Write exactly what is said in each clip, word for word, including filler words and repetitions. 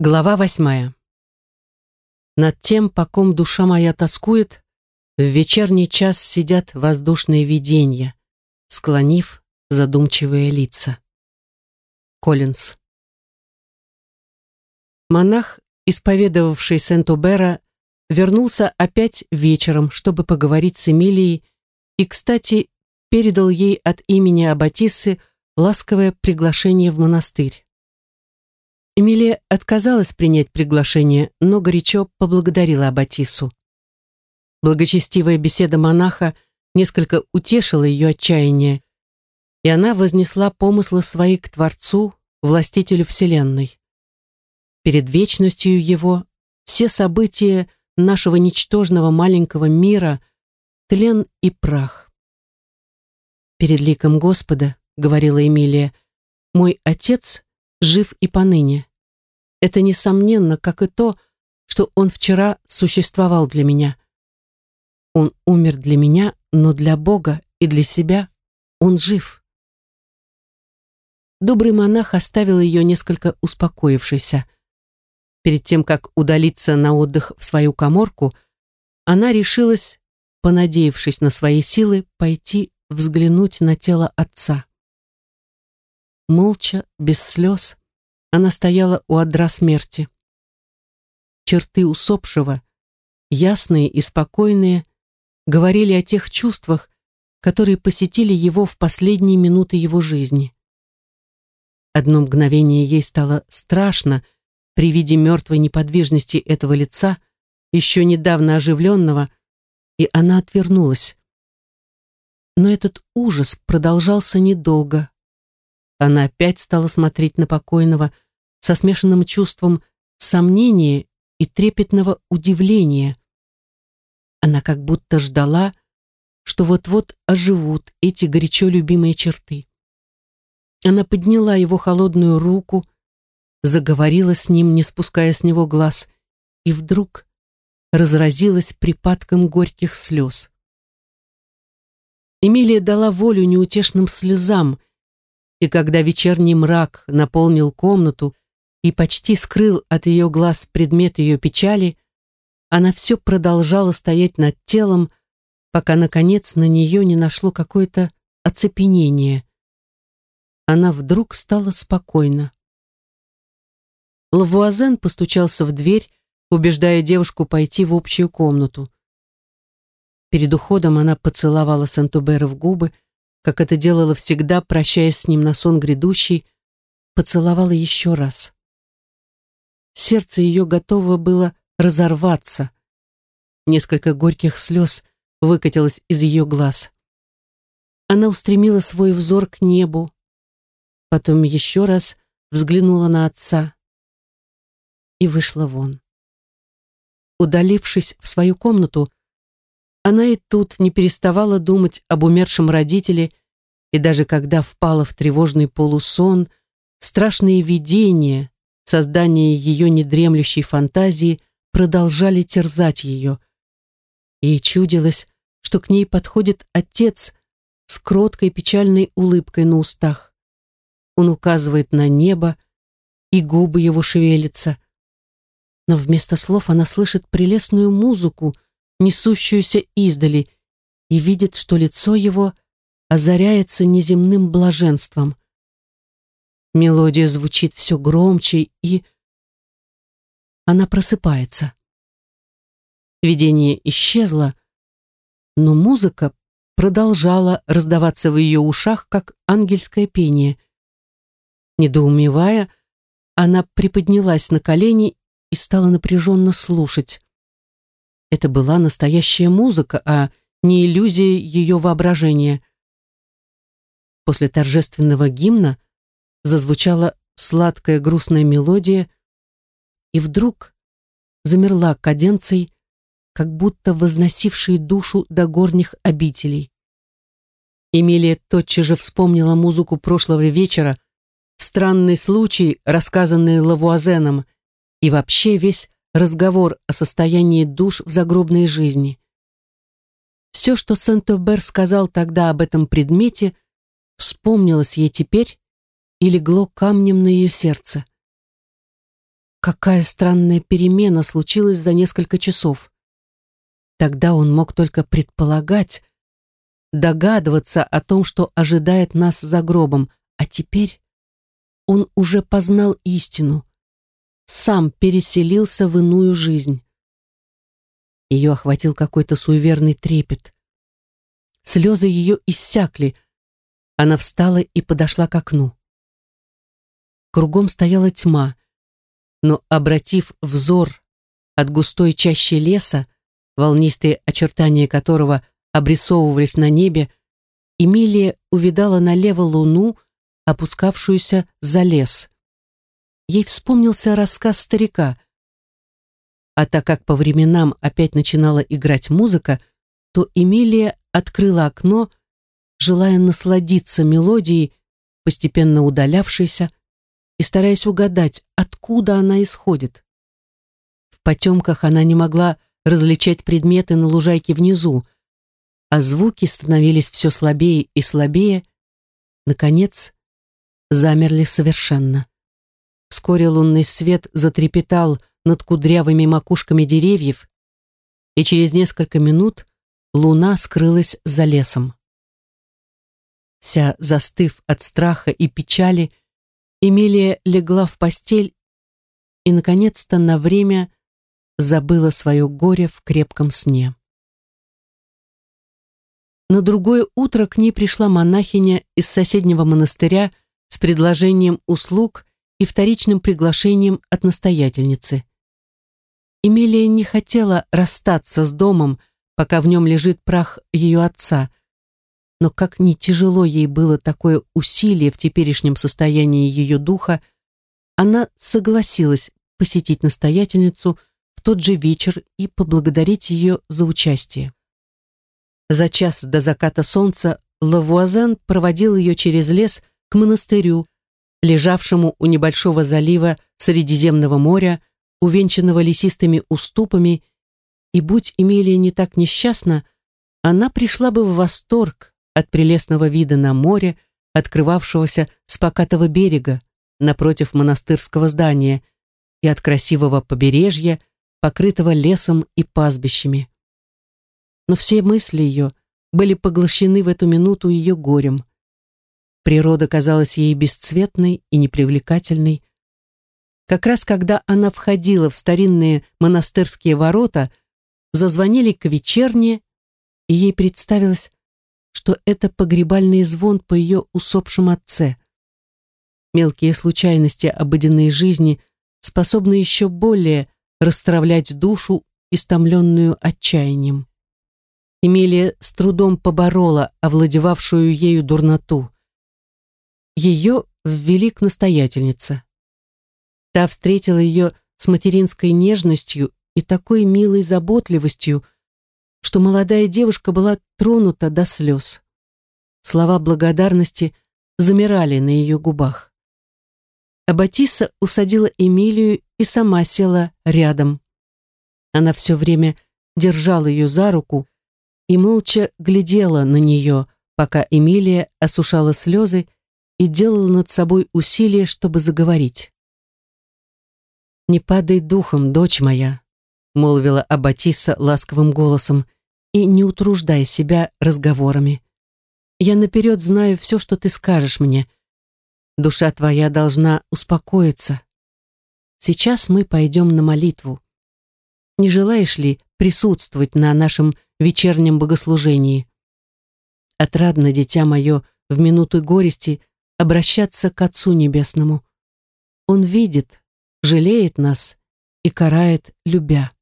Глава восьмая. Над тем, по ком душа моя тоскует, в вечерний час сидят воздушные виденья, склонив задумчивые лица. Коллинз. Монах, исповедовавший Сент-Обера, вернулся опять вечером, чтобы поговорить с Эмилией, и, кстати, передал ей от имени аббатиссы ласковое приглашение в монастырь. Эмилия отказалась принять приглашение, но горячо поблагодарила аббатиссу. Благочестивая беседа монаха несколько утешила ее отчаяние, и она вознесла помыслы свои к Творцу, властителю вселенной. Перед вечностью его все события нашего ничтожного маленького мира — тлен и прах. «Перед ликом Господа, — говорила Эмилия, — мой отец жив и поныне. Это несомненно, как и то, что он вчера существовал для меня. Он умер для меня, но для Бога и для себя он жив». Добрый монах оставил ее несколько успокоившейся. Перед тем, как удалиться на отдых в свою каморку, она решилась, понадеявшись на свои силы, пойти взглянуть на тело отца. Молча, без слез, она стояла у одра смерти. Черты усопшего, ясные и спокойные, говорили о тех чувствах, которые посетили его в последние минуты его жизни. Одно мгновение ей стало страшно при виде мертвой неподвижности этого лица, еще недавно оживленного, и она отвернулась. Но этот ужас продолжался недолго. Она опять стала смотреть на покойного со смешанным чувством сомнения и трепетного удивления. Она как будто ждала, что вот-вот оживут эти горячо любимые черты. Она подняла его холодную руку, заговорила с ним, не спуская с него глаз, и вдруг разразилась припадком горьких слез. Эмилия дала волю неутешным слезам, и когда вечерний мрак наполнил комнату и почти скрыл от ее глаз предмет ее печали, она все продолжала стоять над телом, пока, наконец, на нее не нашло какое-то оцепенение. Она вдруг стала спокойна. Лавуазен постучался в дверь, убеждая девушку пойти в общую комнату. Перед уходом она поцеловала Сент-Обера в губы, как это делала всегда, прощаясь с ним на сон грядущий, поцеловала еще раз. Сердце ее готово было разорваться. Несколько горьких слез выкатилось из ее глаз. Она устремила свой взор к небу, потом еще раз взглянула на отца и вышла вон. Удалившись в свою комнату, она и тут не переставала думать об умершем родителе, и даже когда впала в тревожный полусон, страшные видения, создание ее недремлющей фантазии, продолжали терзать ее. Ей чудилось, что к ней подходит отец с кроткой печальной улыбкой на устах. Он указывает на небо, и губы его шевелятся. Но вместо слов она слышит прелестную музыку, несущуюся издали, и видит, что лицо его озаряется неземным блаженством. Мелодия звучит все громче, и она просыпается. Видение исчезло, но музыка продолжала раздаваться в ее ушах, как ангельское пение. Недоумевая, она приподнялась на колени и стала напряженно слушать. Это была настоящая музыка, а не иллюзия ее воображения. После торжественного гимна зазвучала сладкая грустная мелодия, и вдруг замерла каденцией, как будто возносившей душу до горних обителей. Эмилия тотчас же вспомнила музыку прошлого вечера, странный случай, рассказанный Лавуазеном, и вообще весь разговор о состоянии душ в загробной жизни. Все, что Сент-Обер сказал тогда об этом предмете, вспомнилось ей теперь и легло камнем на ее сердце. какая странная перемена случилась за несколько часов. Тогда он мог только предполагать, догадываться о том, что ожидает нас за гробом, а теперь он уже познал истину, сам переселился в иную жизнь. Ее охватил какой-то суеверный трепет. Слезы ее иссякли. Она встала и подошла к окну. Кругом стояла тьма, но, обратив взор от густой чащи леса, волнистые очертания которого обрисовывались на небе, Эмилия увидала налево луну, опускавшуюся за лес. Ей вспомнился рассказ старика. А так как по временам опять начинала играть музыка, то Эмилия открыла окно, желая насладиться мелодией, постепенно удалявшейся, и стараясь угадать, откуда она исходит. В потемках она не могла различать предметы на лужайке внизу, а звуки становились все слабее и слабее, наконец, замерли совершенно. Вскоре лунный свет затрепетал над кудрявыми макушками деревьев, и через несколько минут луна скрылась за лесом. Вся застыв от страха и печали, Эмилия легла в постель и, наконец-то, на время забыла свое горе в крепком сне. На другое утро к ней пришла монахиня из соседнего монастыря с предложением услуг и вторичным приглашением от настоятельницы. Эмилия не хотела расстаться с домом, пока в нем лежит прах ее отца, но как ни тяжело ей было такое усилие в теперешнем состоянии ее духа, она согласилась посетить настоятельницу в тот же вечер и поблагодарить ее за участие. За час до заката солнца Лавуазен проводил ее через лес к монастырю, лежавшему у небольшого залива Средиземного моря, увенчанного лесистыми уступами, и будь Эмилия не так несчастна, она пришла бы в восторг от прелестного вида на море, открывавшегося с покатого берега напротив монастырского здания, и от красивого побережья, покрытого лесом и пастбищами. Но все мысли ее были поглощены в эту минуту ее горем. Природа казалась ей бесцветной и непривлекательной. Как раз когда она входила в старинные монастырские ворота, зазвонили к вечерне, и ей представилось, что это погребальный звон по ее усопшем отце. Мелкие случайности обыденной жизни способны еще более расстравлять душу, истомленную отчаянием. Эмилия с трудом поборола овладевавшую ею дурноту. Ее ввели к настоятельнице. Та встретила ее с материнской нежностью и такой милой заботливостью, что молодая девушка была тронута до слез. Слова благодарности замирали на ее губах. Аббатисса усадила Эмилию и сама села рядом. Она все время держала ее за руку и молча глядела на нее, пока Эмилия осушала слезы и делала над собой усилие, чтобы заговорить. «Не падай духом, дочь моя», — молвила Аббатисса ласковым голосом, «и не утруждай себя разговорами. Я наперед знаю все, что ты скажешь мне. Душа твоя должна успокоиться. Сейчас мы пойдем на молитву. Не желаешь ли присутствовать на нашем вечернем богослужении? Отрадно, дитя мое, в минуты горести обращаться к Отцу Небесному. Он видит, жалеет нас и карает, любя».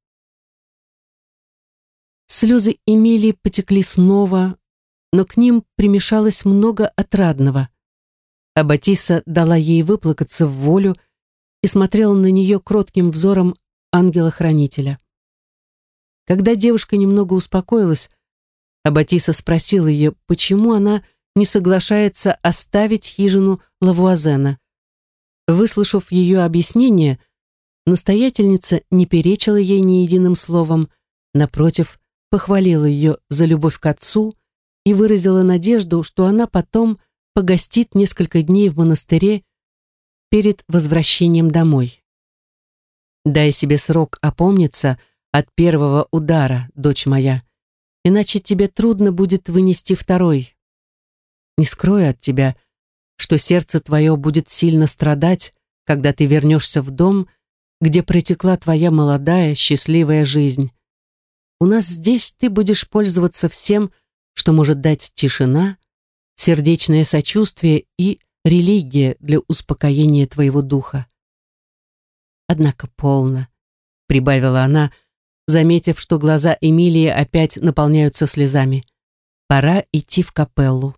Слезы Эмилии потекли снова, но к ним примешалось много отрадного. Аббатисса дала ей выплакаться в волю и смотрела на нее кротким взором ангела-хранителя. Когда девушка немного успокоилась, Аббатисса спросила ее, почему она не соглашается оставить хижину Лавуазена. Выслушав ее объяснение, настоятельница не перечила ей ни единым словом, напротив, похвалила ее за любовь к отцу и выразила надежду, что она потом погостит несколько дней в монастыре перед возвращением домой. Дай себе срок опомниться от первого удара, дочь моя, иначе тебе трудно будет вынести второй. Не скрою от тебя, что сердце твое будет сильно страдать, когда ты вернешься в дом, где протекла твоя молодая, счастливая жизнь. У нас здесь ты будешь пользоваться всем, что может дать тишина, сердечное сочувствие и религия для успокоения твоего духа. Однако полно, прибавила она, заметив, что глаза Эмилии опять наполняются слезами. Пора идти в капеллу.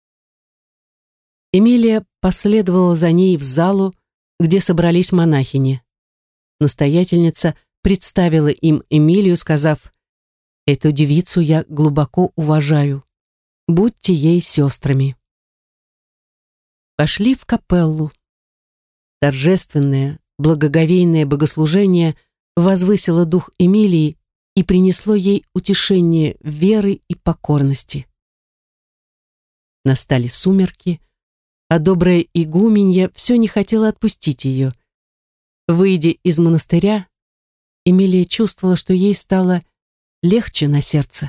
Эмилия последовала за ней в залу, где собрались монахини. Настоятельница представила им Эмилию, сказав: «Эту девицу я глубоко уважаю. Будьте ей сестрами». Пошли в капеллу. Торжественное, благоговейное богослужение возвысило дух Эмилии и принесло ей утешение веры и покорности. Настали сумерки, а добрая игуменья все не хотела отпустить ее. Выйдя из монастыря, Эмилия чувствовала, что ей стало легче на сердце.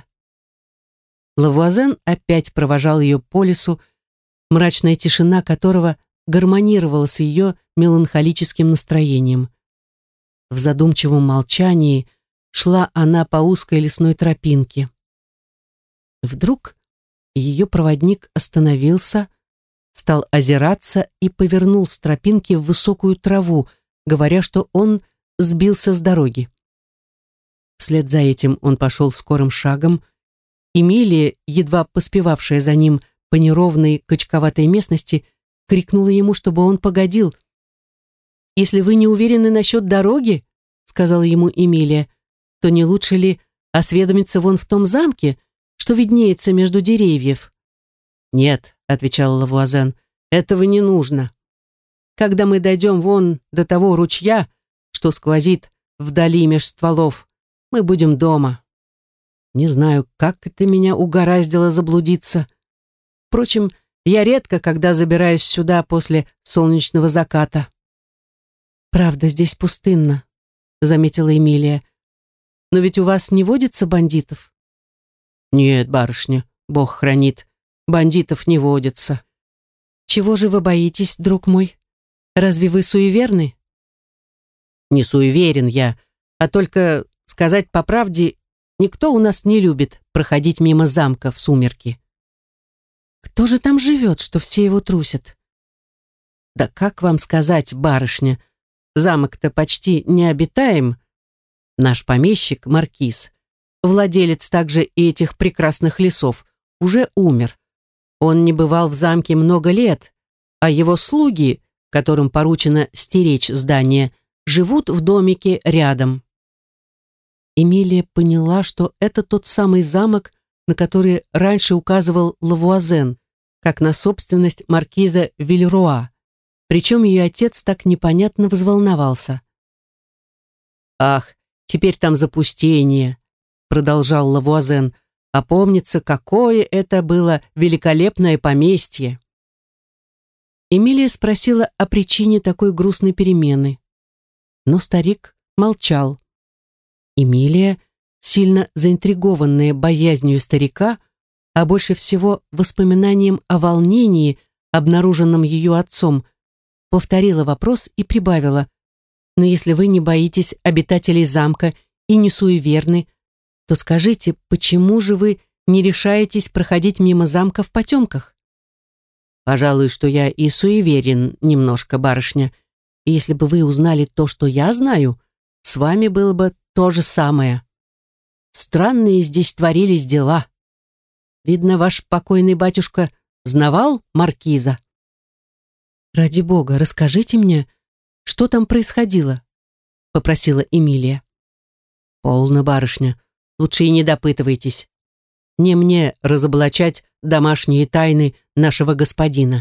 Лавуазен опять провожал ее по лесу, мрачная тишина которого гармонировала с ее меланхолическим настроением. В задумчивом молчании шла она по узкой лесной тропинке. Вдруг ее проводник остановился, стал озираться и повернул с тропинки в высокую траву, говоря, что он сбился с дороги. Вслед за этим он пошел скорым шагом. Эмилия, едва поспевавшая за ним по неровной качковатой местности, крикнула ему, чтобы он погодил. «Если вы не уверены насчет дороги, — сказала ему Эмилия, — то не лучше ли осведомиться вон в том замке, что виднеется между деревьев?» «Нет, — отвечал Лавуазен, — этого не нужно. Когда мы дойдем вон до того ручья, что сквозит вдали меж стволов, мы будем дома. Не знаю, как это меня угораздило заблудиться. Впрочем, я редко когда забираюсь сюда после солнечного заката». «Правда, здесь пустынно», — заметила Эмилия. «Но ведь у вас не водится бандитов?» «Нет, барышня, Бог хранит, бандитов не водится». «Чего же вы боитесь, друг мой? Разве вы суеверны?» «Не суеверен я, а только, сказать по правде, никто у нас не любит проходить мимо замка в сумерки». «Кто же там живет, что все его трусят?» «Да как вам сказать, барышня, замок-то почти необитаем. Наш помещик, маркиз, владелец также и этих прекрасных лесов, уже умер. Он не бывал в замке много лет, а его слуги, которым поручено стеречь здание, живут в домике рядом». Эмилия поняла, что это тот самый замок, на который раньше указывал Лавуазен, как на собственность маркиза Вильруа. Причем ее отец так непонятно взволновался. «Ах, теперь там запустение», — продолжал Лавуазен, «а помнится, какое это было великолепное поместье». Эмилия спросила о причине такой грустной перемены. Но старик молчал. Эмилия, сильно заинтригованная боязнью старика, а больше всего воспоминанием о волнении, обнаруженном ее отцом, повторила вопрос и прибавила: «Но если вы не боитесь обитателей замка и не суеверны, то скажите, почему же вы не решаетесь проходить мимо замка в потемках?» «Пожалуй, что я и суеверен немножко, барышня. И если бы вы узнали то, что я знаю, с вами было бы то же самое. Странные здесь творились дела. Видно, ваш покойный батюшка знавал маркиза?» «Ради бога, расскажите мне, что там происходило?» — попросила Эмилия. «Полно, барышня, лучше и не допытывайтесь. Не мне разоблачать домашние тайны нашего господина».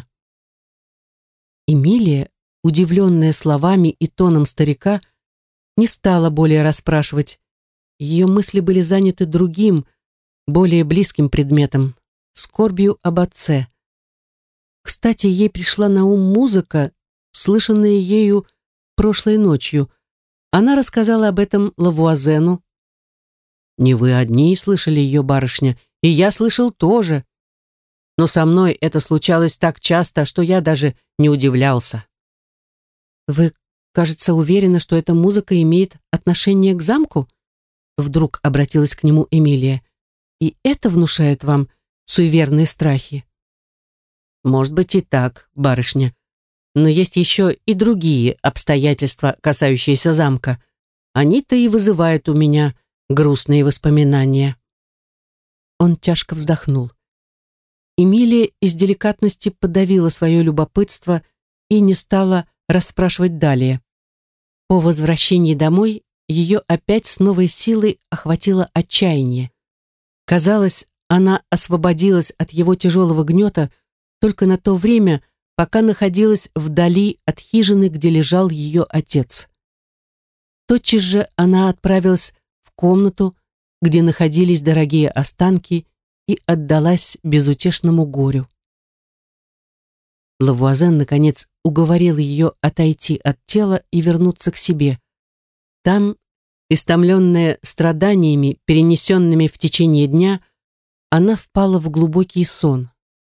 Эмилия, удивленная словами и тоном старика, не стала более расспрашивать. Ее мысли были заняты другим, более близким предметом — скорбью об отце. Кстати, ей пришла на ум музыка, слышанная ею прошлой ночью, Она рассказала об этом Лавуазену. «Не вы одни слышали ее, барышня, и я слышал тоже. Но со мной это случалось так часто, что я даже не удивлялся». «Вы, кажется, уверены, что эта музыка имеет отношение к замку?» Вдруг обратилась к нему Эмилия. «И это внушает вам суеверные страхи?» «Может быть и так, барышня. Но есть еще и другие обстоятельства, касающиеся замка. Они-то и вызывают у меня грустные воспоминания». Он тяжко вздохнул. Эмилия из деликатности подавила свое любопытство и не стала расспрашивать далее. По возвращении домой ее опять с новой силой охватило отчаяние. Казалось, она освободилась от его тяжелого гнета только на то время, пока находилась вдали от хижины, где лежал ее отец. Тотчас же она отправилась в комнату, где находились дорогие останки, и отдалась безутешному горю. Лавуазен, наконец, уговорил ее отойти от тела и вернуться к себе. Там, истомленная страданиями, перенесенными в течение дня, она впала в глубокий сон.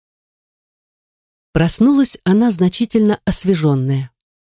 Проснулась она значительно освеженная.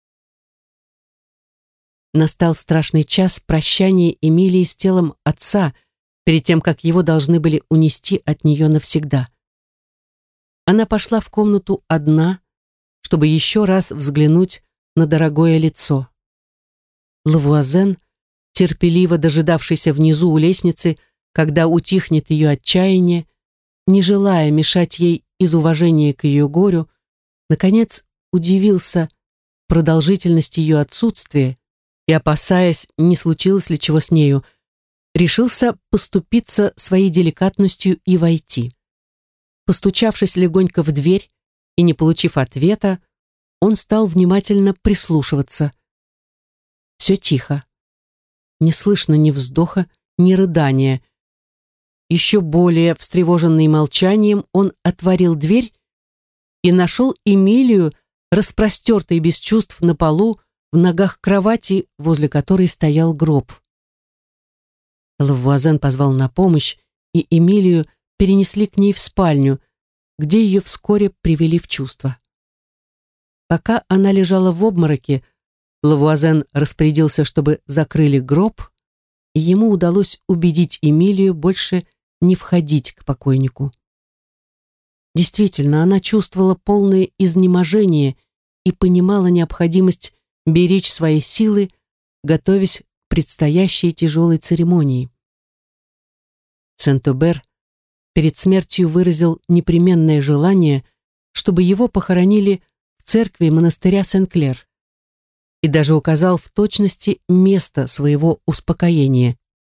Настал страшный час прощания Эмилии с телом отца, перед тем, как его должны были унести от нее навсегда. Она пошла в комнату одна, чтобы еще раз взглянуть на дорогое лицо. Лавуазен, терпеливо дожидавшийся внизу у лестницы, когда утихнет ее отчаяние, не желая мешать ей из уважения к ее горю, наконец удивился продолжительности ее отсутствия и, опасаясь, не случилось ли чего с нею, решился поступиться своей деликатностью и войти. Постучавшись легонько в дверь и не получив ответа, он стал внимательно прислушиваться. Все тихо. Не слышно ни вздоха, ни рыдания. Еще более встревоженный молчанием, он отворил дверь и нашел Эмилию, распростертой без чувств на полу, в ногах кровати, возле которой стоял гроб. Лавуазен позвал на помощь, и Эмилию перенесли к ней в спальню, где ее вскоре привели в чувство. Пока она лежала в обмороке, Лавуазен распорядился, чтобы закрыли гроб, и ему удалось убедить Эмилию больше не входить к покойнику. Действительно, она чувствовала полное изнеможение и понимала необходимость беречь свои силы, готовясь к предстоящей тяжелой церемонии. Сент-Обер перед смертью выразил непременное желание, чтобы его похоронили в церкви монастыря Сен-Клер, и даже указал в точности место своего успокоения.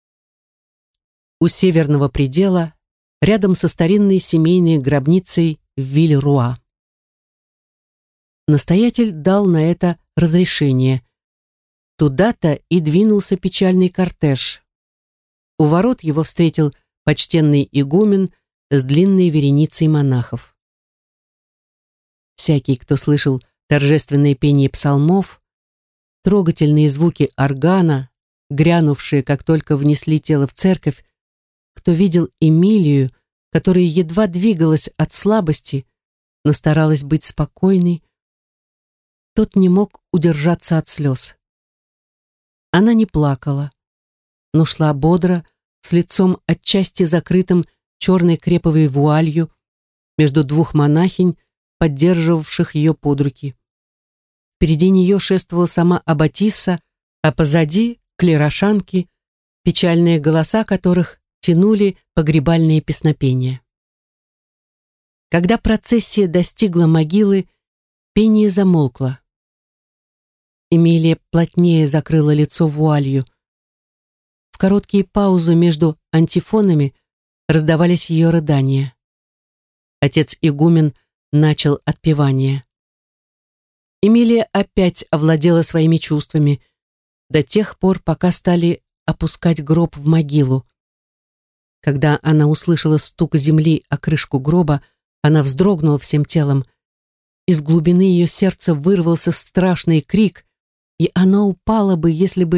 У северного предела, рядом со старинной семейной гробницей в Виль-Руа. Настоятель дал на это разрешение. Туда-то и двинулся печальный кортеж. У ворот его встретил почтенный игумен с длинной вереницей монахов. Всякий, кто слышал торжественное пение псалмов, трогательные звуки органа, грянувшие, как только внесли тело в церковь, кто видел Эмилию, которая едва двигалась от слабости, но старалась быть спокойной, тот не мог удержаться от слез. Она не плакала, но шла бодро, с лицом отчасти закрытым черной креповой вуалью, между двух монахинь, поддерживавших ее под руки. Впереди нее шествовала сама аббатисса, а позади — клерошанки, печальные голоса которых тянули погребальные песнопения. Когда процессия достигла могилы, пение замолкло. Эмилия плотнее закрыла лицо вуалью. В короткие паузы между антифонами раздавались ее рыдания. Отец-игумен начал отпевание. Эмилия опять овладела своими чувствами до тех пор, пока стали опускать гроб в могилу. Когда она услышала стук земли о крышку гроба, она вздрогнула всем телом. Из глубины ее сердца вырвался страшный крик, и она упала бы, если бы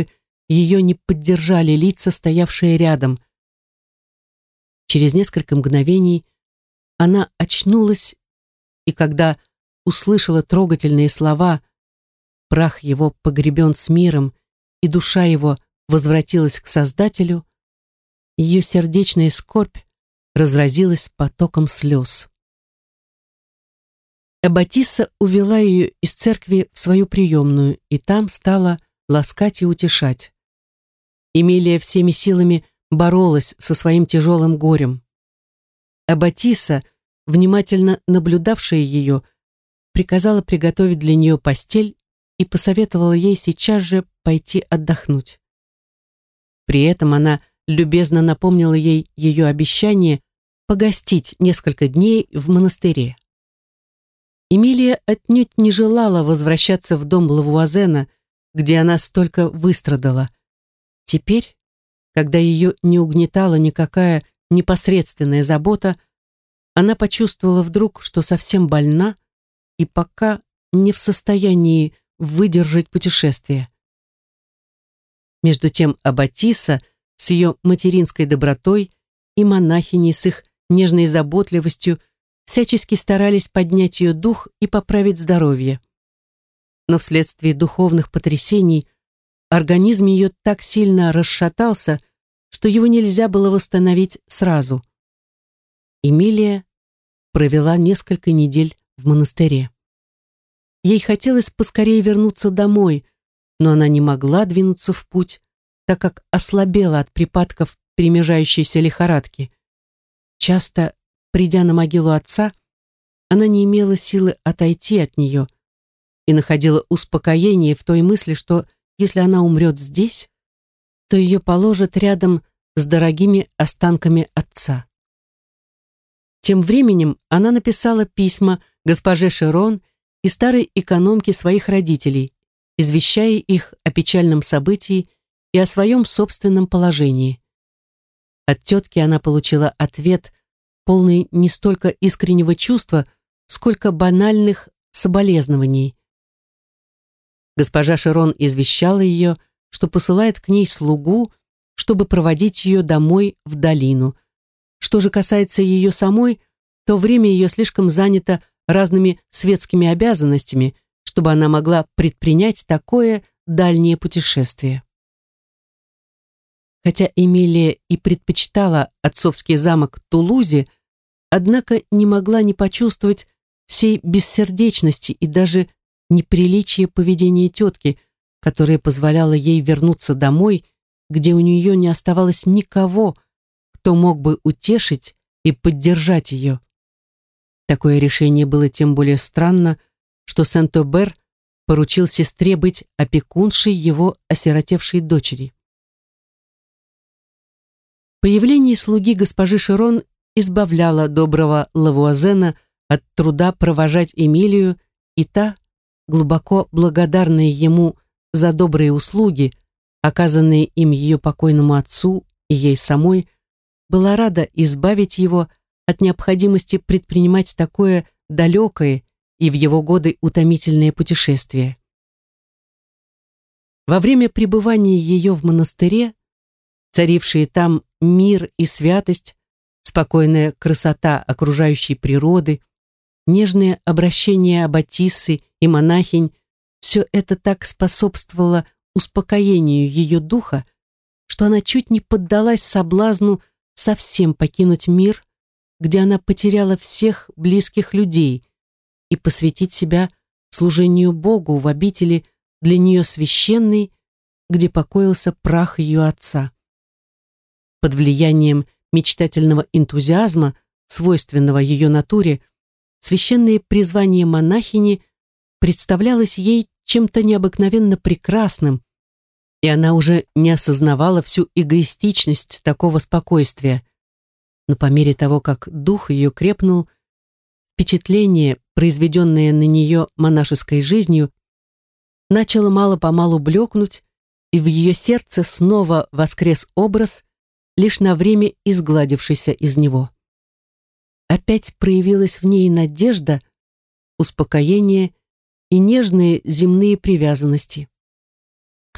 ее не поддержали лица, стоявшие рядом. Через несколько мгновений она очнулась, и когда услышала трогательные слова «Прах его погребен с миром, и душа его возвратилась к Создателю», ее сердечная скорбь разразилась потоком слез. Аббатисса увела ее из церкви в свою приемную, и там стала ласкать и утешать. Эмилия всеми силами боролась со своим тяжелым горем. Аббатисса, внимательно наблюдавшая ее, приказала приготовить для нее постель и посоветовала ей сейчас же пойти отдохнуть. При этом она любезно напомнила ей ее обещание погостить несколько дней в монастыре. Эмилия отнюдь не желала возвращаться в дом Лавуазена, где она столько выстрадала. Теперь, когда ее не угнетала никакая непосредственная забота, она почувствовала вдруг, что совсем больна и пока не в состоянии выдержать путешествие. Между тем аббатисса с ее материнской добротой и монахини с их нежной заботливостью всячески старались поднять ее дух и поправить здоровье. Но вследствие духовных потрясений организм ее так сильно расшатался, что его нельзя было восстановить сразу. Эмилия провела несколько недель в монастыре. Ей хотелось поскорее вернуться домой, но она не могла двинуться в путь, так как ослабела от припадков перемежающейся лихорадки. Часто, придя на могилу отца, она не имела силы отойти от нее и находила успокоение в той мысли, что если она умрет здесь, то ее положат рядом с дорогими останками отца. Тем временем она написала письма госпоже Шерон и старой экономке своих родителей, извещая их о печальном событии и о своем собственном положении. От тетки она получила ответ, полный не столько искреннего чувства, сколько банальных соболезнований. Госпожа Шерон извещала ее, что посылает к ней слугу, чтобы проводить ее домой в долину. Что же касается ее самой, то время ее слишком занято разными светскими обязанностями, чтобы она могла предпринять такое дальнее путешествие. Хотя Эмилия и предпочитала отцовский замок Тулузе, однако не могла не почувствовать всей бессердечности и даже неприличия поведения тетки, которая позволяла ей вернуться домой, где у нее не оставалось никого, кто мог бы утешить и поддержать ее. Такое решение было тем более странно, что Сент-Обер поручил сестре быть опекуншей его осиротевшей дочери. Появление слуги госпожи Шерон избавляло доброго Лавуазена от труда провожать Эмилию, и та, глубоко благодарная ему за добрые услуги, оказанные им ее покойному отцу и ей самой, была рада избавить его от необходимости предпринимать такое далекое и в его годы утомительное путешествие. Во время пребывания ее в монастыре, царившие там мир и святость, спокойная красота окружающей природы, нежное обращение аббатиссы и монахинь, все это так способствовало успокоению ее духа, что она чуть не поддалась соблазну совсем покинуть мир, где она потеряла всех близких людей, и посвятить себя служению Богу в обители для нее священной, где покоился прах ее отца. Под влиянием мечтательного энтузиазма, свойственного ее натуре, священное призвание монахини представлялось ей чем-то необыкновенно прекрасным, и она уже не осознавала всю эгоистичность такого спокойствия. Но по мере того, как дух ее крепнул, впечатление, произведенное на нее монашеской жизнью, начало мало-помалу блекнуть, и в ее сердце снова воскрес образ, лишь на время изгладившийся из него. Опять проявилась в ней надежда, успокоение и нежные земные привязанности.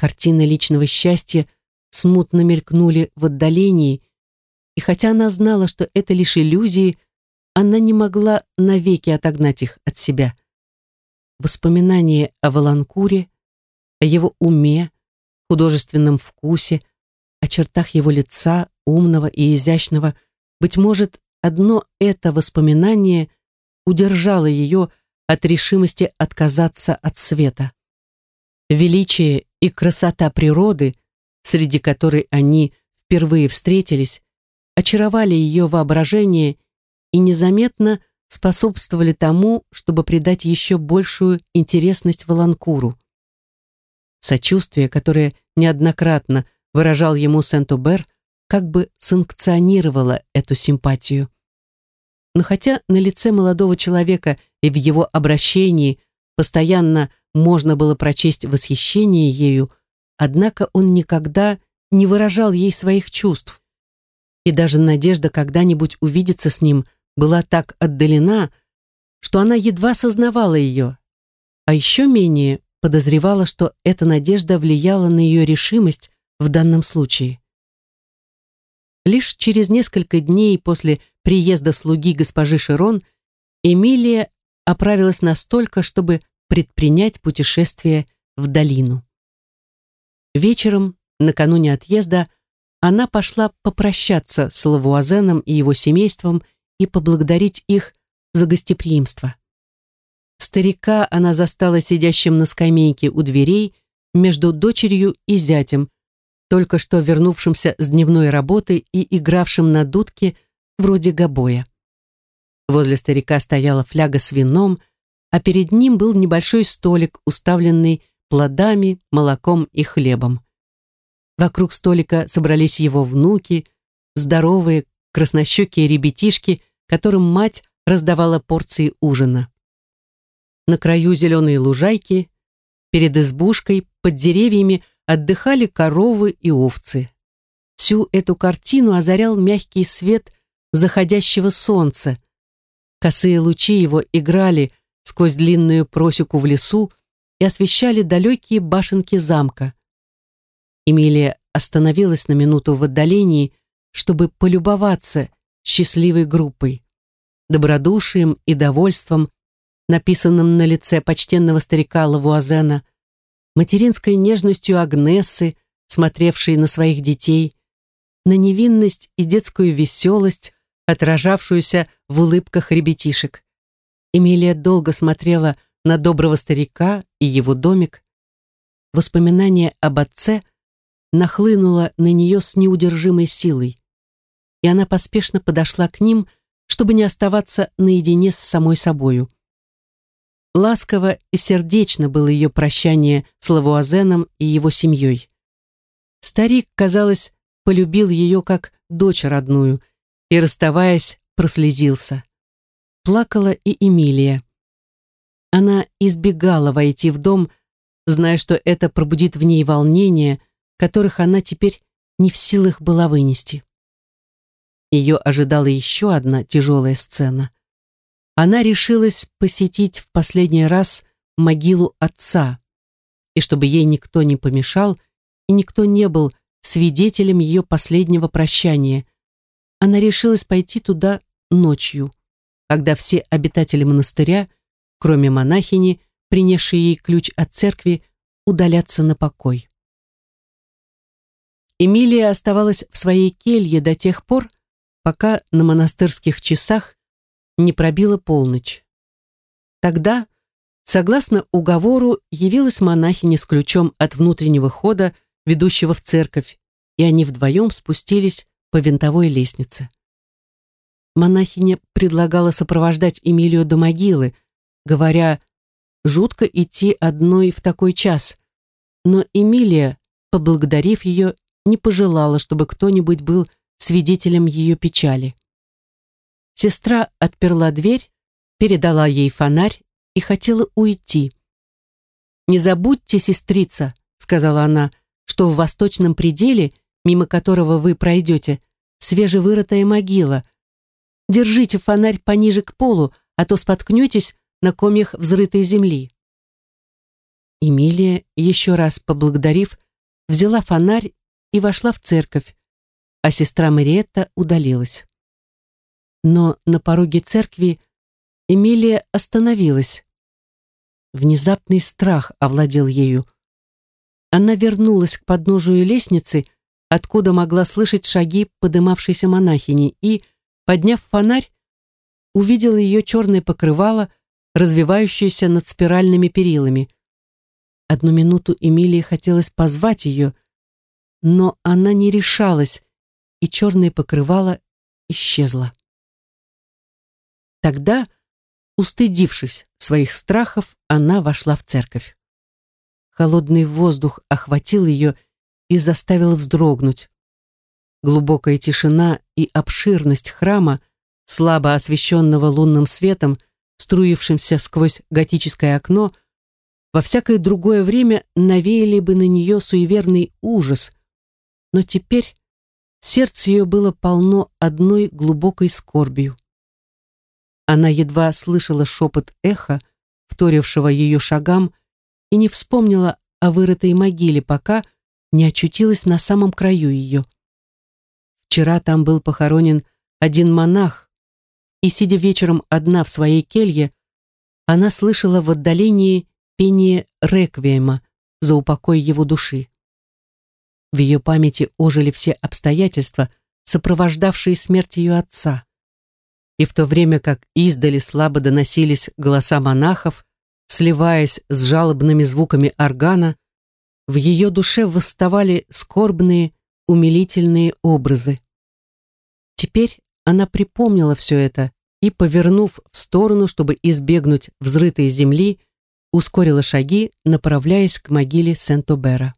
Картины личного счастья смутно мелькнули в отдалении, и хотя она знала, что это лишь иллюзии, она не могла навеки отогнать их от себя. Воспоминания о Воланкуре, о его уме, художественном вкусе, о чертах его лица, умного и изящного, быть может, одно это воспоминание удержало ее от решимости отказаться от света. Величие и красота природы, среди которой они впервые встретились, очаровали ее воображение и незаметно способствовали тому, чтобы придать еще большую интересность Воланкуру. Сочувствие, которое неоднократно выражал ему Сент-Обер, как бы санкционировало эту симпатию. Но хотя на лице молодого человека и в его обращении постоянно можно было прочесть восхищение ею, однако он никогда не выражал ей своих чувств. И даже надежда когда-нибудь увидеться с ним была так отдалена, что она едва сознавала ее, а еще менее подозревала, что эта надежда влияла на ее решимость в данном случае. Лишь через несколько дней после приезда слуги госпожи Шерон Эмилия оправилась настолько, чтобы предпринять путешествие в долину. Вечером, накануне отъезда, она пошла попрощаться с Лавуазеном и его семейством и поблагодарить их за гостеприимство. Старика она застала сидящим на скамейке у дверей между дочерью и зятем, только что вернувшимся с дневной работы и игравшим на дудке вроде гобоя. Возле старика стояла фляга с вином, а перед ним был небольшой столик, уставленный плодами, молоком и хлебом. Вокруг столика собрались его внуки, здоровые, краснощекие ребятишки, которым мать раздавала порции ужина. На краю зеленой лужайки, перед избушкой, под деревьями отдыхали коровы и овцы. Всю эту картину озарял мягкий свет заходящего солнца. Косые лучи его играли сквозь длинную просеку в лесу и освещали далекие башенки замка. Эмилия остановилась на минуту в отдалении, чтобы полюбоваться счастливой группой, добродушием и довольством, написанным на лице почтенного старика Лавуазена, материнской нежностью Агнессы, смотревшей на своих детей, на невинность и детскую веселость, отражавшуюся в улыбках ребятишек. Эмилия долго смотрела на доброго старика и его домик. Воспоминание об отце нахлынуло на нее с неудержимой силой, и она поспешно подошла к ним, чтобы не оставаться наедине с самой собою. Ласково и сердечно было ее прощание с Лавуазеном и его семьей. Старик, казалось, полюбил ее как дочь родную и, расставаясь, прослезился. Плакала и Эмилия. Она избегала войти в дом, зная, что это пробудит в ней волнения, которых она теперь не в силах была вынести. Ее ожидала еще одна тяжелая сцена. Она решилась посетить в последний раз могилу отца, и чтобы ей никто не помешал, и никто не был свидетелем ее последнего прощания, она решилась пойти туда ночью, когда все обитатели монастыря, кроме монахини, принесшей ей ключ от церкви, удалятся на покой. Эмилия оставалась в своей келье до тех пор, пока на монастырских часах не пробила полночь. Тогда, согласно уговору, явилась монахиня с ключом от внутреннего хода, ведущего в церковь, и они вдвоем спустились по винтовой лестнице. Монахиня предлагала сопровождать Эмилию до могилы, говоря: «Жутко идти одной в такой час», но Эмилия, поблагодарив ее, не пожелала, чтобы кто-нибудь был свидетелем ее печали. Сестра отперла дверь, передала ей фонарь и хотела уйти. «Не забудьте, сестрица», — сказала она, «что в восточном пределе, мимо которого вы пройдете, свежевырытая могила. Держите фонарь пониже к полу, а то споткнетесь на комьях взрытой земли». Эмилия, еще раз поблагодарив, взяла фонарь и вошла в церковь, а сестра Мариетта удалилась. Но на пороге церкви Эмилия остановилась. Внезапный страх овладел ею. Она вернулась к подножию лестницы, откуда могла слышать шаги подымавшейся монахини, и, подняв фонарь, увидела ее черное покрывало, развивающееся над спиральными перилами. Одну минуту Эмилии хотелось позвать ее, но она не решалась, и черное покрывало исчезло. Тогда, устыдившись своих страхов, она вошла в церковь. Холодный воздух охватил ее и заставил вздрогнуть. Глубокая тишина и обширность храма, слабо освещенного лунным светом, струившимся сквозь готическое окно, во всякое другое время навеяли бы на нее суеверный ужас, но теперь сердце ее было полно одной глубокой скорбью. Она едва слышала шепот эха, вторившего ее шагам, и не вспомнила о вырытой могиле, пока не очутилась на самом краю ее. Вчера там был похоронен один монах, и, сидя вечером одна в своей келье, она слышала в отдалении пение реквиема за упокой его души. В ее памяти ожили все обстоятельства, сопровождавшие смерть ее отца. И в то время как издали слабо доносились голоса монахов, сливаясь с жалобными звуками органа, в ее душе восставали скорбные, умилительные образы. Теперь она припомнила все это и, повернув в сторону, чтобы избегнуть взрытой земли, ускорила шаги, направляясь к могиле Сент-Обера.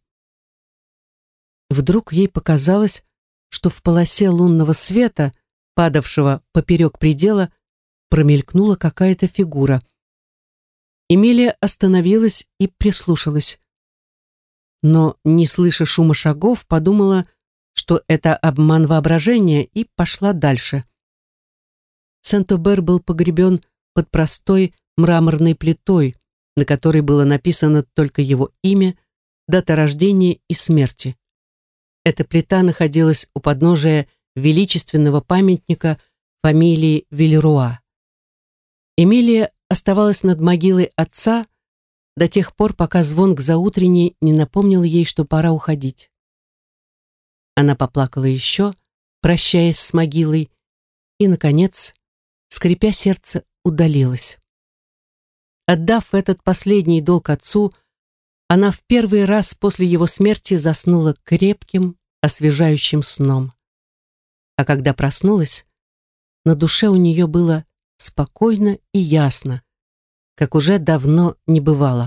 Вдруг ей показалось, что в полосе лунного света, падавшего поперек предела, промелькнула какая-то фигура. Эмилия остановилась и прислушалась. Но, не слыша шума шагов, подумала, что это обман воображения, и пошла дальше. Сент-Обер был погребен под простой мраморной плитой, на которой было написано только его имя, дата рождения и смерти. Эта плита находилась у подножия величественного памятника фамилии Вильеруа. Эмилия оставалась над могилой отца до тех пор, пока звон к заутренней не напомнил ей, что пора уходить. Она поплакала еще, прощаясь с могилой, и, наконец, скрипя сердце, удалилась. Отдав этот последний долг отцу, она в первый раз после его смерти заснула крепким, освежающим сном. А когда проснулась, на душе у нее было спокойно и ясно, как уже давно не бывало.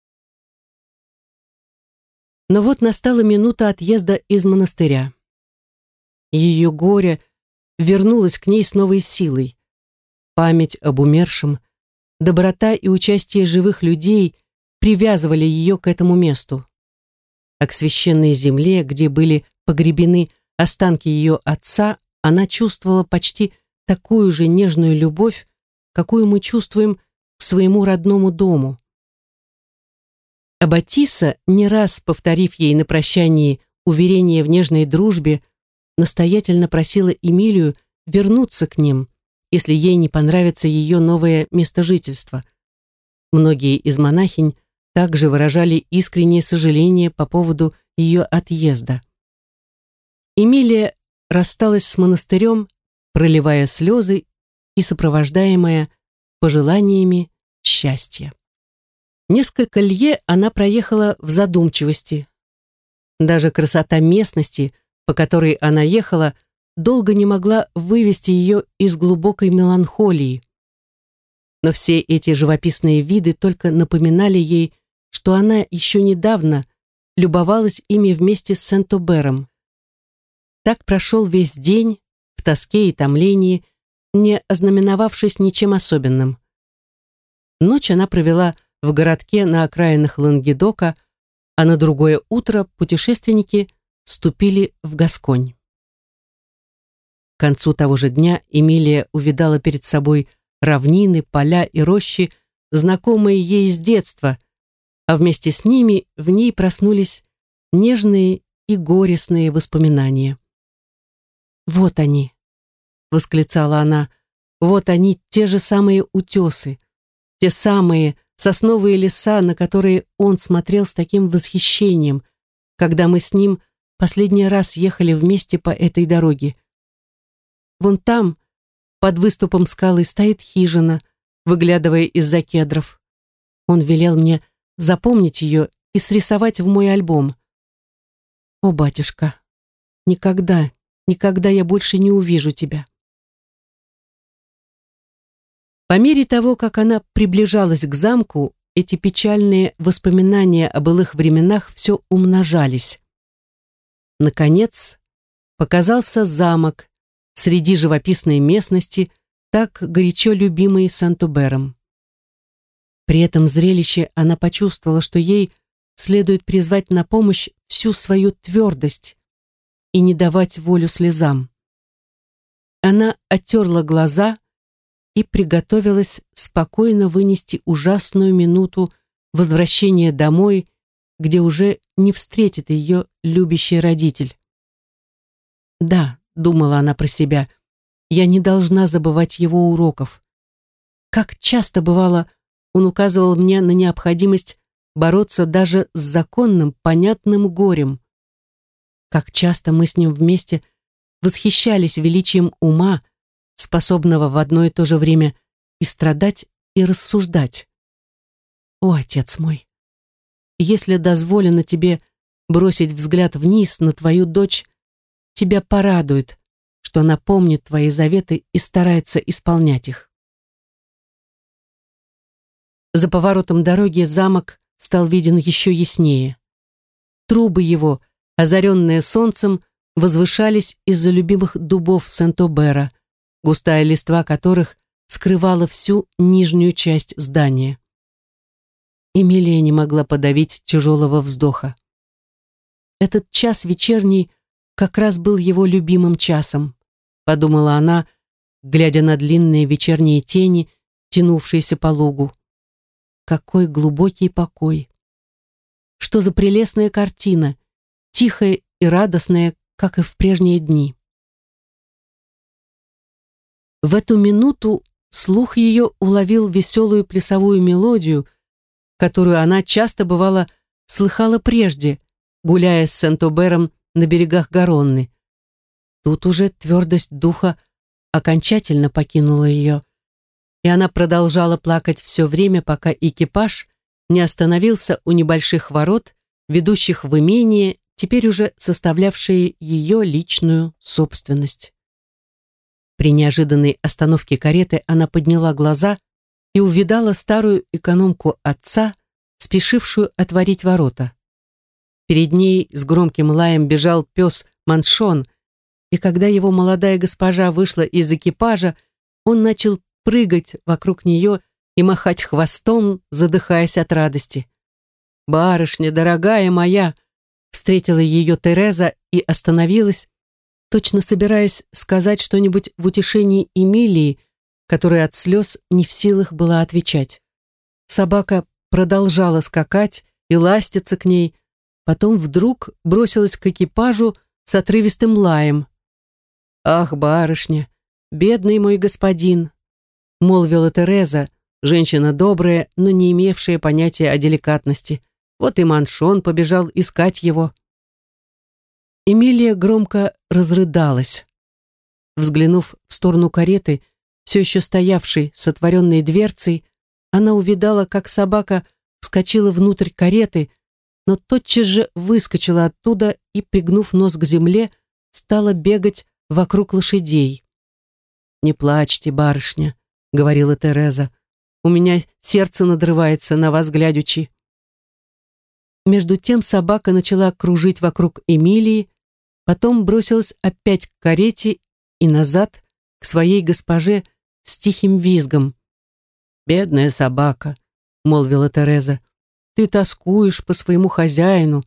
Но вот настала минута отъезда из монастыря. Ее горе вернулось к ней с новой силой. Память об умершем, доброта и участие живых людей привязывали ее к этому месту. А к священной земле, где были погребены останки ее отца, она чувствовала почти такую же нежную любовь, какую мы чувствуем к своему родному дому. Аббатисса, не раз повторив ей на прощании уверение в нежной дружбе, настоятельно просила Эмилию вернуться к ним, если ей не понравится ее новое место жительства. Многие из монахинь также выражали искреннее сожаление по поводу ее отъезда. Эмилия рассталась с монастырем, проливая слезы и сопровождаемая пожеланиями счастья. Несколько лье она проехала в задумчивости. Даже красота местности, по которой она ехала, долго не могла вывести ее из глубокой меланхолии. Но все эти живописные виды только напоминали ей, что она еще недавно любовалась ими вместе с Сент-Обером. Так прошел весь день в тоске и томлении, не ознаменовавшись ничем особенным. Ночь она провела в городке на окраинах Лангедока, а на другое утро путешественники ступили в Гасконь. К концу того же дня Эмилия увидала перед собой равнины, поля и рощи, знакомые ей с детства, а вместе с ними в ней проснулись нежные и горестные воспоминания. «Вот они», — восклицала она, — «вот они, те же самые утесы, те самые сосновые леса, на которые он смотрел с таким восхищением, когда мы с ним последний раз ехали вместе по этой дороге. Вон там, под выступом скалы, стоит хижина, выглядывая из-за кедров. Он велел мне запомнить ее и срисовать в мой альбом. О, батюшка, никогда, никогда я больше не увижу тебя». По мере того, как она приближалась к замку, эти печальные воспоминания о былых временах все умножались. Наконец, показался замок среди живописной местности, так горячо любимый Сент-Убером. При этом зрелище она почувствовала, что ей следует призвать на помощь всю свою твердость и не давать волю слезам. Она оттерла глаза и приготовилась спокойно вынести ужасную минуту возвращения домой, где уже не встретит ее любящий родитель. «Да», — думала она про себя, — «я не должна забывать его уроков. Как часто, бывало, он указывал мне на необходимость бороться даже с законным, понятным горем. Как часто мы с ним вместе восхищались величием ума, способного в одно и то же время и страдать, и рассуждать. О, отец мой, если дозволено тебе бросить взгляд вниз на твою дочь, тебя порадует, что она помнит твои заветы и старается исполнять их». За поворотом дороги замок стал виден еще яснее. Трубы его, озаренные солнцем, возвышались из-за любимых дубов Сент-Убера, густая листва которых скрывала всю нижнюю часть здания. Эмилия не могла подавить тяжелого вздоха. Этот час вечерний как раз был его любимым часом, подумала она, глядя на длинные вечерние тени, тянувшиеся по лугу. Какой глубокий покой! Что за прелестная картина, тихая и радостная, как и в прежние дни. В эту минуту слух ее уловил веселую плясовую мелодию, которую она часто, бывало, слыхала прежде, гуляя с Сент-Убером на берегах Гаронны. Тут уже твердость духа окончательно покинула ее, и она продолжала плакать все время, пока экипаж не остановился у небольших ворот, ведущих в имение, теперь уже составлявшие ее личную собственность. При неожиданной остановке кареты она подняла глаза и увидала старую экономку отца, спешившую отворить ворота. Перед ней с громким лаем бежал пес Маншон, и когда его молодая госпожа вышла из экипажа, он начал прыгать вокруг нее и махать хвостом, задыхаясь от радости. «Барышня, дорогая моя!» встретила ее Тереза и остановилась, точно собираясь сказать что-нибудь в утешении Эмилии, которая от слез не в силах была отвечать. Собака продолжала скакать и ластиться к ней, потом вдруг бросилась к экипажу с отрывистым лаем. «Ах, барышня, бедный мой господин!» молвила Тереза, женщина добрая, но не имевшая понятия о деликатности. Вот и Маншон побежал искать его. Эмилия громко разрыдалась. Взглянув в сторону кареты, все еще стоявшей с отворенной дверцей, она увидала, как собака вскочила внутрь кареты, но тотчас же выскочила оттуда и, пригнув нос к земле, стала бегать вокруг лошадей. «Не плачьте, барышня», — говорила Тереза, — «у меня сердце надрывается на вас глядячи». Между тем собака начала кружить вокруг Эмилии, потом бросилась опять к карете и назад к своей госпоже с тихим визгом. «Бедная собака», — молвила Тереза, — «ты тоскуешь по своему хозяину».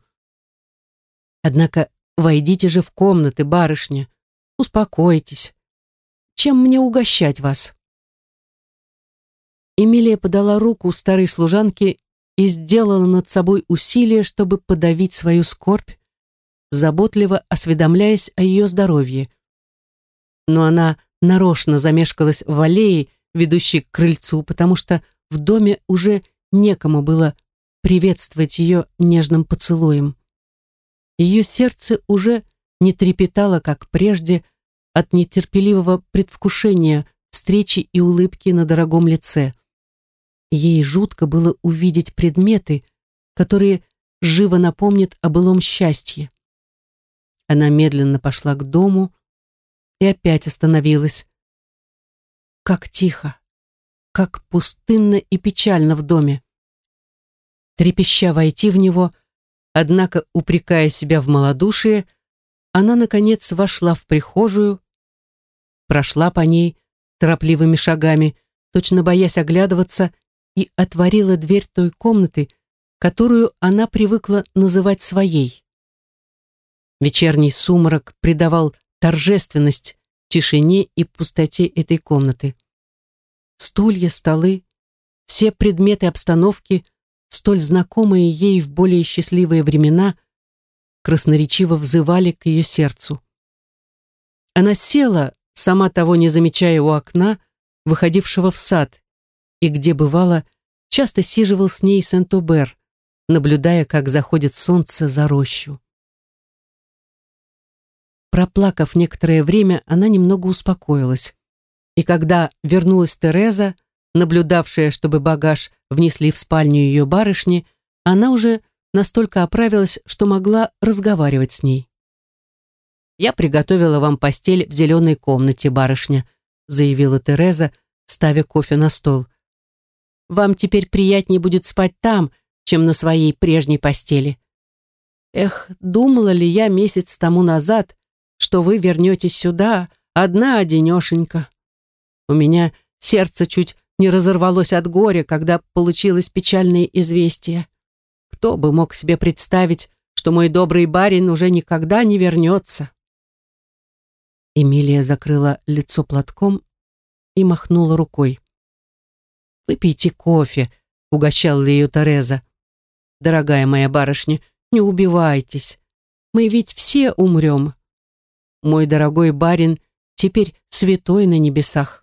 «Однако войдите же в комнаты, барышня, успокойтесь. Чем мне угощать вас?» Эмилия подала руку старой служанке и сделала над собой усилие, чтобы подавить свою скорбь, заботливо осведомляясь о ее здоровье. Но она нарочно замешкалась в аллее, ведущей к крыльцу, потому что в доме уже некому было приветствовать ее нежным поцелуем. Ее сердце уже не трепетало, как прежде, от нетерпеливого предвкушения встречи и улыбки на дорогом лице. Ей жутко было увидеть предметы, которые живо напомнят о былом счастье. Она медленно пошла к дому и опять остановилась. Как тихо, как пустынно и печально в доме. Трепеща войти в него, однако, упрекая себя в малодушии, она, наконец, вошла в прихожую, прошла по ней торопливыми шагами, точно боясь оглядываться, и отворила дверь той комнаты, которую она привыкла называть своей. Вечерний сумрак придавал торжественность тишине и пустоте этой комнаты. Стулья, столы, все предметы обстановки, столь знакомые ей в более счастливые времена, красноречиво взывали к ее сердцу. Она села, сама того не замечая, у окна, выходившего в сад, и где, бывало, часто сиживал с ней Сент-Обер, наблюдая, как заходит солнце за рощу. Проплакав некоторое время, она немного успокоилась. И когда вернулась Тереза, наблюдавшая, чтобы багаж внесли в спальню ее барышни, она уже настолько оправилась, что могла разговаривать с ней. «Я приготовила вам постель в зеленой комнате, барышня», заявила Тереза, ставя кофе на стол. «Вам теперь приятнее будет спать там, чем на своей прежней постели. Эх, думала ли я месяц тому назад, что вы вернетесь сюда, одна-одинешенька. У меня сердце чуть не разорвалось от горя, когда получилось печальное известие. Кто бы мог себе представить, что мой добрый барин уже никогда не вернется?» Эмилия закрыла лицо платком и махнула рукой. «Выпейте кофе», — угощала ее Тереза. «Дорогая моя барышня, не убивайтесь. Мы ведь все умрем. Мой дорогой барин теперь святой на небесах».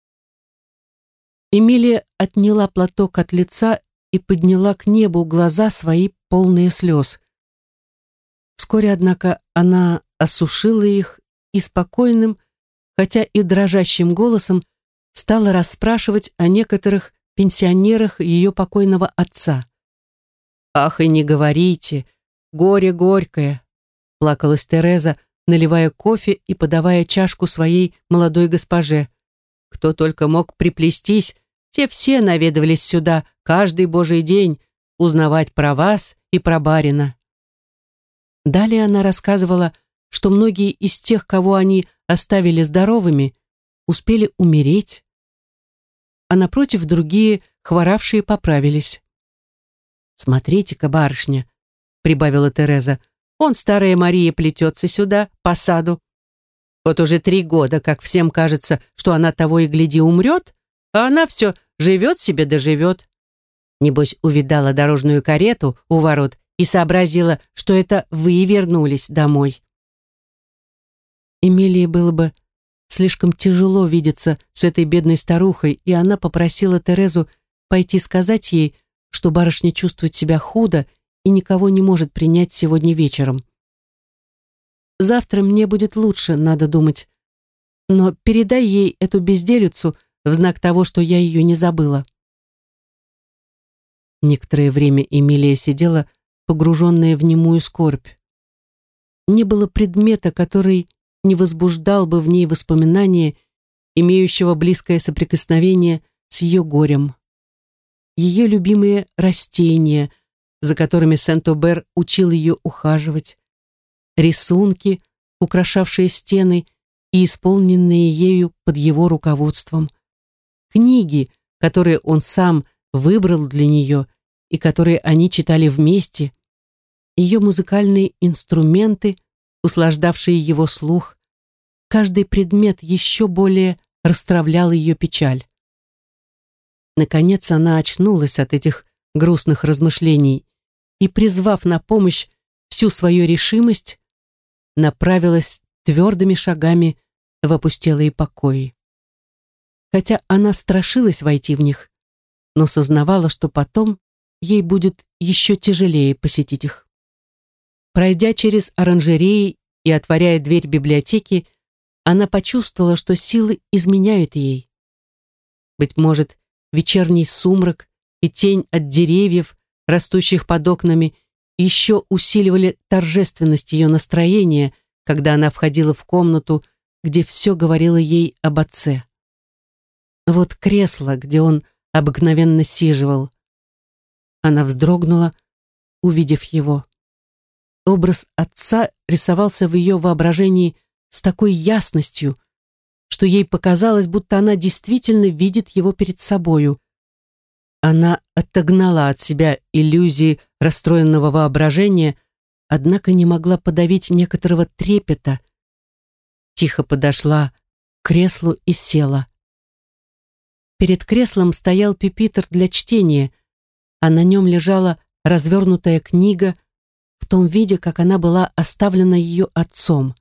Эмилия отняла платок от лица и подняла к небу глаза свои, полные слез. Вскоре, однако, она осушила их и спокойным, хотя и дрожащим голосом стала расспрашивать о некоторых пенсионерах ее покойного отца. «Ах, и не говорите, горе горькое», — плакалась Тереза, наливая кофе и подавая чашку своей молодой госпоже. «Кто только мог приплестись, те все наведывались сюда каждый божий день узнавать про вас и про барина». Далее она рассказывала, что многие из тех, кого они оставили здоровыми, успели умереть, а напротив другие, хворавшие, поправились. «Смотрите-ка, барышня», — прибавила Тереза, «он, старая Мария, плетется сюда, по саду. Вот уже три года, как всем кажется, что она того и гляди умрет, а она все живет себе да живет. Небось, увидала дорожную карету у ворот и сообразила, что это вы вернулись домой». Эмилии было бы слишком тяжело видеться с этой бедной старухой, и она попросила Терезу пойти сказать ей, что барышня чувствует себя худо и никого не может принять сегодня вечером. «Завтра мне будет лучше, надо думать. Но передай ей эту безделицу в знак того, что я ее не забыла». Некоторое время Эмилия сидела, погруженная в немую скорбь. Не было предмета, который не возбуждал бы в ней воспоминания, имеющего близкое соприкосновение с ее горем. Ее любимые растения, за которыми Сент-Обер учил ее ухаживать, рисунки, украшавшие стены и исполненные ею под его руководством, книги, которые он сам выбрал для нее и которые они читали вместе, ее музыкальные инструменты, услаждавшие его слух. Каждый предмет еще более расстравлял ее печаль. Наконец она очнулась от этих грустных размышлений и, призвав на помощь всю свою решимость, направилась твердыми шагами в опустелые покои. Хотя она страшилась войти в них, но сознавала, что потом ей будет еще тяжелее посетить их. Пройдя через оранжереи и отворяя дверь библиотеки, она почувствовала, что силы изменяют ей. Быть может, вечерний сумрак и тень от деревьев, растущих под окнами, еще усиливали торжественность ее настроения, когда она входила в комнату, где все говорило ей об отце. Вот кресло, где он обыкновенно сиживал. Она вздрогнула, увидев его. Образ отца рисовался в ее воображении с такой ясностью, что ей показалось, будто она действительно видит его перед собою. Она отогнала от себя иллюзии расстроенного воображения, однако не могла подавить некоторого трепета. Тихо подошла к креслу и села. Перед креслом стоял пюпитр для чтения, а на нем лежала развернутая книга в том виде, как она была оставлена ее отцом.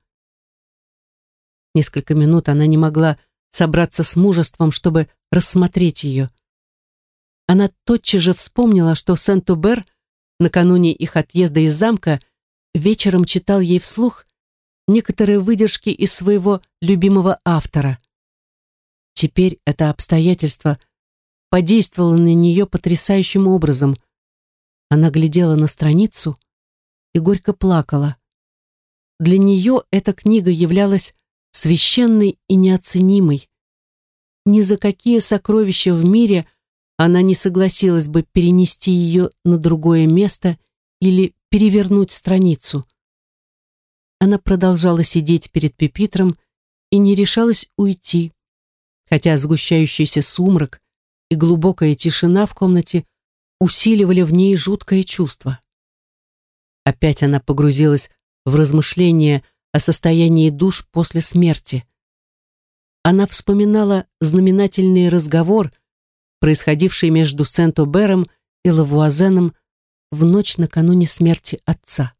Несколько минут она не могла собраться с мужеством, чтобы рассмотреть ее. Она тотчас же вспомнила, что Сент-Убер накануне их отъезда из замка вечером читал ей вслух некоторые выдержки из своего любимого автора. Теперь это обстоятельство подействовало на нее потрясающим образом. Она глядела на страницу и горько плакала. Для нее эта книга являлась священной и неоценимой. Ни за какие сокровища в мире она не согласилась бы перенести ее на другое место или перевернуть страницу. Она продолжала сидеть перед пюпитром и не решалась уйти, хотя сгущающийся сумрак и глубокая тишина в комнате усиливали в ней жуткое чувство. Опять она погрузилась в размышления о состоянии душ после смерти. Она вспоминала знаменательный разговор, происходивший между Сент-Убером и Лавуазеном в ночь накануне смерти отца.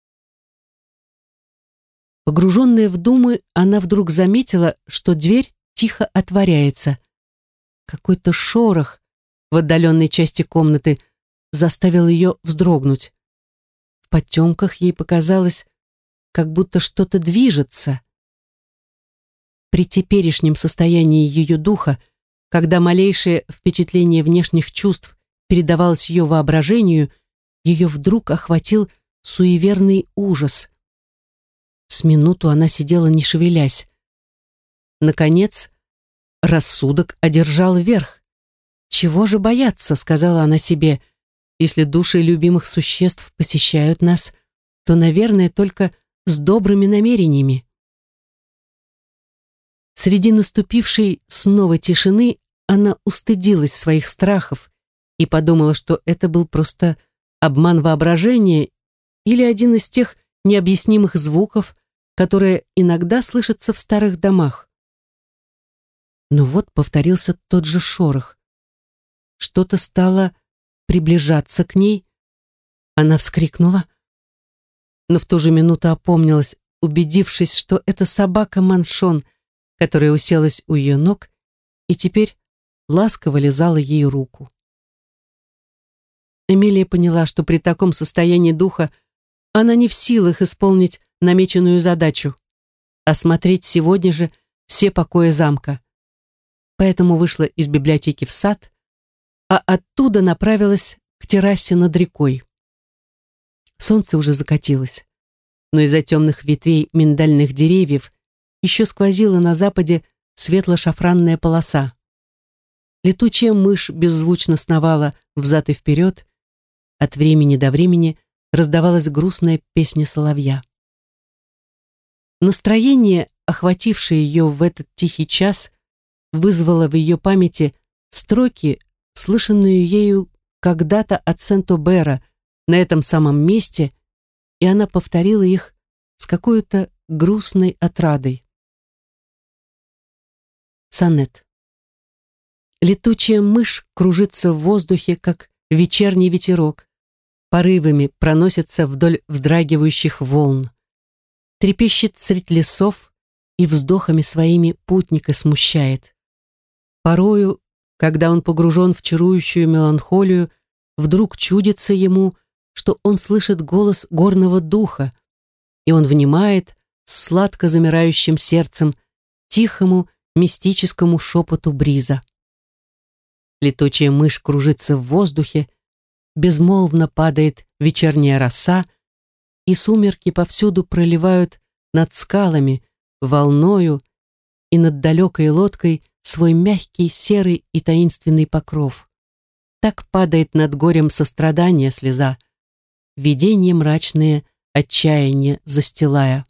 Погруженная в думы, она вдруг заметила, что дверь тихо отворяется. Какой-то шорох в отдаленной части комнаты заставил ее вздрогнуть. В потемках ей показалось, как будто что-то движется. При теперешнем состоянии ее духа, когда малейшее впечатление внешних чувств передавалось ее воображению, ее вдруг охватил суеверный ужас. С минуту она сидела, не шевелясь. Наконец, рассудок одержал верх. «Чего же бояться?» — сказала она себе. «Если души любимых существ посещают нас, то, наверное, только с добрыми намерениями». Среди наступившей снова тишины она устыдилась своих страхов и подумала, что это был просто обман воображения или один из тех необъяснимых звуков, которые иногда слышатся в старых домах. Но вот повторился тот же шорох. Что-то стало приближаться к ней. Она вскрикнула, но в ту же минуту опомнилась, убедившись, что это собака Маншон, которая уселась у ее ног и теперь ласково лизала ей руку. Эмилия поняла, что при таком состоянии духа она не в силах исполнить намеченную задачу — осмотреть сегодня же все покои замка. Поэтому вышла из библиотеки в сад, а оттуда направилась к террасе над рекой. Солнце уже закатилось, но из-за темных ветвей миндальных деревьев еще сквозила на западе светло-шафранная полоса. Летучая мышь беззвучно сновала взад и вперед. От времени до времени раздавалась грустная песня соловья. Настроение, охватившее ее в этот тихий час, вызвало в ее памяти строки, слышанные ею когда-то от Сент-Убера на этом самом месте, и она повторила их с какой-то грустной отрадой. Сонет. Летучая мышь кружится в воздухе, как вечерний ветерок, порывами проносится вдоль вздрагивающих волн, трепещет средь лесов и вздохами своими путника смущает. Порою, когда он погружен в чарующую меланхолию, вдруг чудится ему, что он слышит голос горного духа, и он внимает с сладко замирающим сердцем тихому мистическому шепоту бриза. Летучая мышь кружится в воздухе, безмолвно падает вечерняя роса, и сумерки повсюду проливают над скалами, волною и над далекой лодкой свой мягкий, серый и таинственный покров. Так падает над горем сострадания слеза, видения мрачные, отчаяние застилая.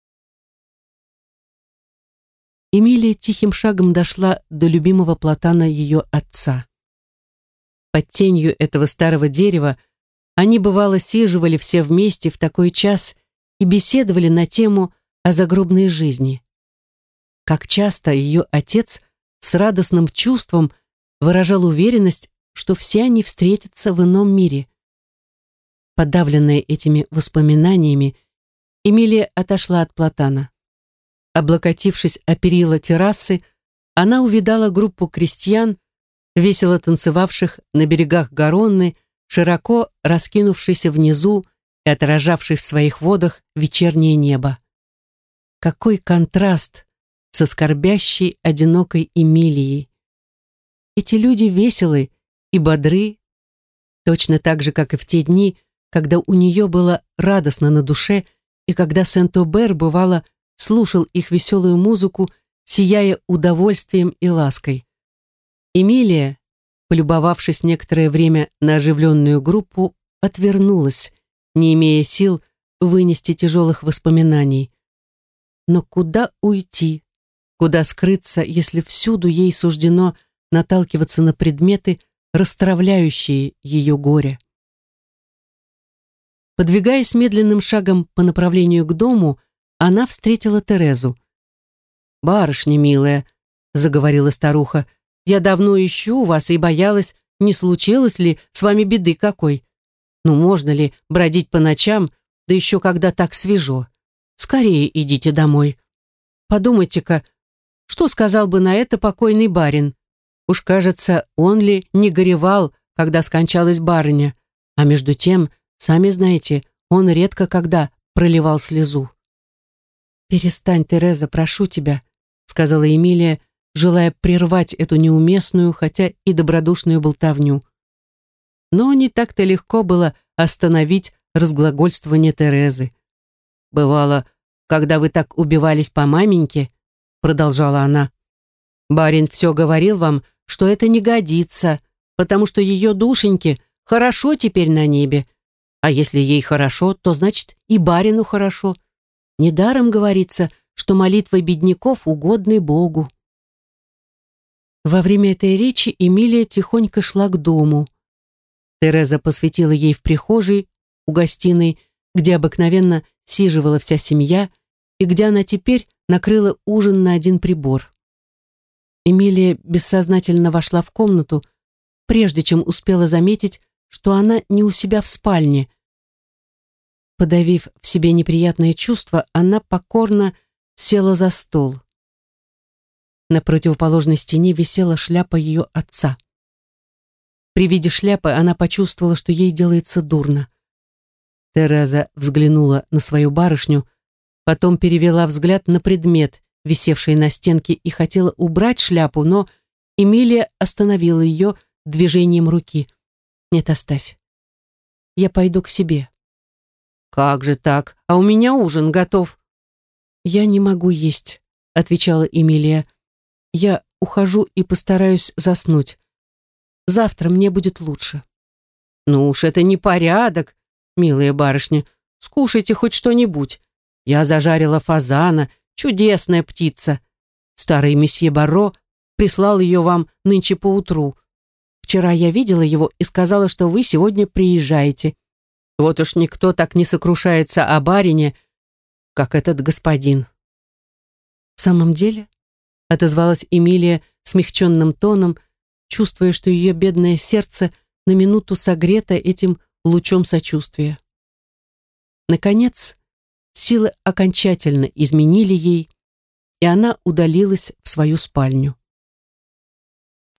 Эмилия тихим шагом дошла до любимого платана ее отца. Под тенью этого старого дерева они, бывало, сиживали все вместе в такой час и беседовали на тему о загробной жизни. Как часто ее отец с радостным чувством выражал уверенность, что все они встретятся в ином мире. Подавленная этими воспоминаниями, Эмилия отошла от платана. Облокотившись о перила террасы, она увидала группу крестьян, весело танцевавших на берегах Гаронны, широко раскинувшейся внизу и отражавшей в своих водах вечернее небо. Какой контраст со скорбящей, одинокой Эмилией! Эти люди веселы и бодры, точно так же, как и в те дни, когда у нее было радостно на душе и когда Сент-Обер, бывало, слушал их веселую музыку, сияя удовольствием и лаской. Эмилия, полюбовавшись некоторое время на оживленную группу, отвернулась, не имея сил вынести тяжелых воспоминаний. Но куда уйти, куда скрыться, если всюду ей суждено наталкиваться на предметы, растравляющие ее горе? Подвигаясь медленным шагом по направлению к дому, она встретила Терезу. «Барышня милая», — заговорила старуха, — «я давно ищу вас и боялась, не случилось ли с вами беды какой. Ну, можно ли бродить по ночам, да еще когда так свежо? Скорее идите домой. Подумайте-ка, что сказал бы на это покойный барин? Уж, кажется, он ли не горевал, когда скончалась барыня, а между тем, сами знаете, он редко когда проливал слезу». «Перестань, Тереза, прошу тебя», — сказала Эмилия, желая прервать эту неуместную, хотя и добродушную болтовню. Но не так-то легко было остановить разглагольствование Терезы. «Бывало, когда вы так убивались по маменьке», — продолжала она, «барин все говорил вам, что это не годится, потому что ее душеньке хорошо теперь на небе, а если ей хорошо, то значит и барину хорошо. Недаром говорится, что молитвы бедняков угодны Богу». Во время этой речи Эмилия тихонько шла к дому. Тереза посветила ей в прихожей, у гостиной, где обыкновенно сиживала вся семья, и где она теперь накрыла ужин на один прибор. Эмилия бессознательно вошла в комнату, прежде чем успела заметить, что она не у себя в спальне. Подавив в себе неприятное чувство, она покорно села за стол. На противоположной стене висела шляпа ее отца. При виде шляпы она почувствовала, что ей делается дурно. Тереза взглянула на свою барышню, потом перевела взгляд на предмет, висевший на стенке, и хотела убрать шляпу, но Эмилия остановила ее движением руки. «Нет, оставь. Я пойду к себе». «Как же так? А у меня ужин готов». «Я не могу есть», — отвечала Эмилия. «Я ухожу и постараюсь заснуть. Завтра мне будет лучше». «Ну уж это не порядок, милая барышня. Скушайте хоть что-нибудь. Я зажарила фазана, чудесная птица. Старый месье Барро прислал ее вам нынче поутру. Вчера я видела его и сказала, что вы сегодня приезжаете. Вот уж никто так не сокрушается о барине, как этот господин». «В самом деле?» — отозвалась Эмилия смягченным тоном, чувствуя, что ее бедное сердце на минуту согрета этим лучом сочувствия. Наконец, силы окончательно изменили ей, и она удалилась в свою спальню.